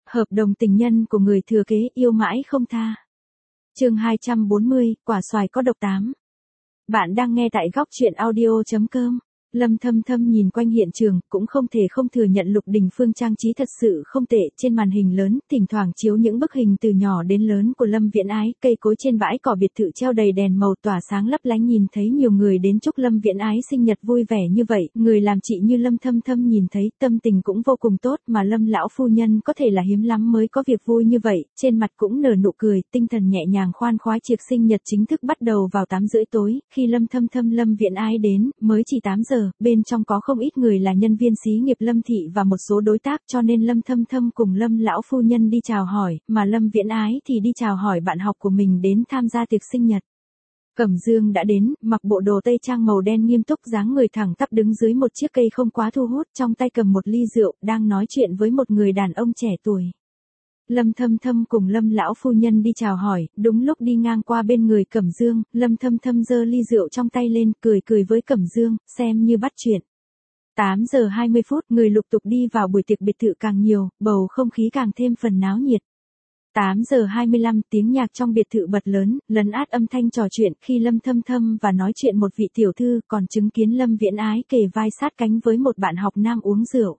Hợp đồng tình nhân của người thừa kế yêu mãi không tha. Chương 240, quả xoài có độc 8. Bạn đang nghe tại góc truyện audio.com. Lâm Thâm Thâm nhìn quanh hiện trường, cũng không thể không thừa nhận Lục Đình Phương trang trí thật sự không tệ. Trên màn hình lớn, thỉnh thoảng chiếu những bức hình từ nhỏ đến lớn của Lâm Viễn Ái, cây cối trên bãi cỏ biệt thự treo đầy đèn màu tỏa sáng lấp lánh, nhìn thấy nhiều người đến chúc Lâm Viễn Ái sinh nhật vui vẻ như vậy, người làm chị như Lâm Thâm Thâm nhìn thấy, tâm tình cũng vô cùng tốt, mà Lâm lão phu nhân có thể là hiếm lắm mới có việc vui như vậy, trên mặt cũng nở nụ cười, tinh thần nhẹ nhàng khoan khoái. Tiệc sinh nhật chính thức bắt đầu vào 8:30 tối, khi Lâm Thâm Thâm Lâm Viễn Ái đến, mới chỉ 8 giờ. Bên trong có không ít người là nhân viên xí nghiệp Lâm thị và một số đối tác, cho nên Lâm Thâm Thâm cùng Lâm lão phu nhân đi chào hỏi, mà Lâm Viễn Ái thì đi chào hỏi bạn học của mình đến tham gia tiệc sinh nhật. Cẩm Dương đã đến, mặc bộ đồ tây trang màu đen nghiêm túc, dáng người thẳng tắp đứng dưới một chiếc cây không quá thu hút, trong tay cầm một ly rượu, đang nói chuyện với một người đàn ông trẻ tuổi. Lâm Thâm Thâm cùng Lâm lão phu nhân đi chào hỏi, đúng lúc đi ngang qua bên người Cẩm Dương, Lâm Thâm Thâm giơ ly rượu trong tay lên, cười cười với Cẩm Dương, xem như bắt chuyện. 8:20, người lục tục đi vào buổi tiệc biệt thự càng nhiều, bầu không khí càng thêm phần náo nhiệt. 8:25, tiếng nhạc trong biệt thự bật lớn, lấn át âm thanh trò chuyện, khi Lâm Thâm Thâm và nói chuyện một vị tiểu thư, còn chứng kiến Lâm Viễn Ái kề vai sát cánh với một bạn học nam uống rượu.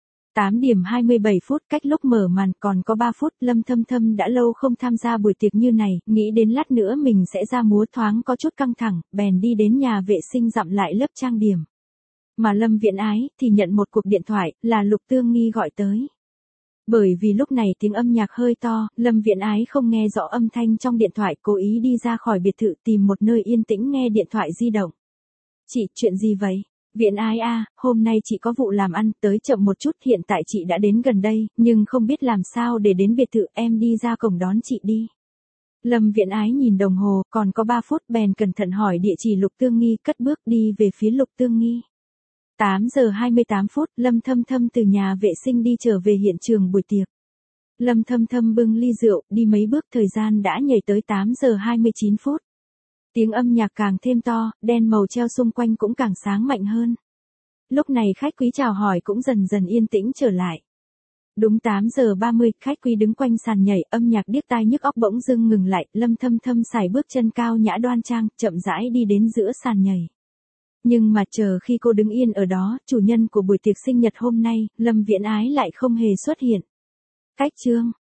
8:27, cách lúc mở màn còn có 3 phút, Lâm Thâm Thâm đã lâu không tham gia buổi tiệc như này, nghĩ đến lát nữa mình sẽ ra múa, thoáng có chút căng thẳng, bèn đi đến nhà vệ sinh dặm lại lớp trang điểm. Mà Lâm Viễn Ái thì nhận một cuộc điện thoại, là Lục Tương Nghi gọi tới. Bởi vì lúc này tiếng âm nhạc hơi to, Lâm Viễn Ái không nghe rõ âm thanh trong điện thoại, cố ý đi ra khỏi biệt thự tìm một nơi yên tĩnh nghe điện thoại di động. Chị, chuyện gì vậy? Viễn Ái à, hôm nay chị có vụ làm ăn, tới chậm một chút, hiện tại chị đã đến gần đây, nhưng không biết làm sao để đến biệt thự, em đi ra cổng đón chị đi. Lâm Viễn Ái nhìn đồng hồ, còn có 3 phút, bèn cẩn thận hỏi địa chỉ Lục Tương Nghi, cất bước đi về phía Lục Tương Nghi. 8:28, Lâm Thâm Thâm từ nhà vệ sinh đi trở về hiện trường buổi tiệc. Lâm Thâm Thâm bưng ly rượu, đi mấy bước, thời gian đã nhảy tới 8:29. Tiếng âm nhạc càng thêm to, đèn màu treo xung quanh cũng càng sáng mạnh hơn. Lúc này khách quý chào hỏi cũng dần dần yên tĩnh trở lại. Đúng 8:30, khách quý đứng quanh sàn nhảy, âm nhạc điếc tai nhức óc bỗng dưng ngừng lại, Lâm Thâm Thâm sải bước chân cao nhã đoan trang, chậm rãi đi đến giữa sàn nhảy. Nhưng mà chờ khi cô đứng yên ở đó, chủ nhân của buổi tiệc sinh nhật hôm nay, Lâm Viễn Ái lại không hề xuất hiện. Cách chương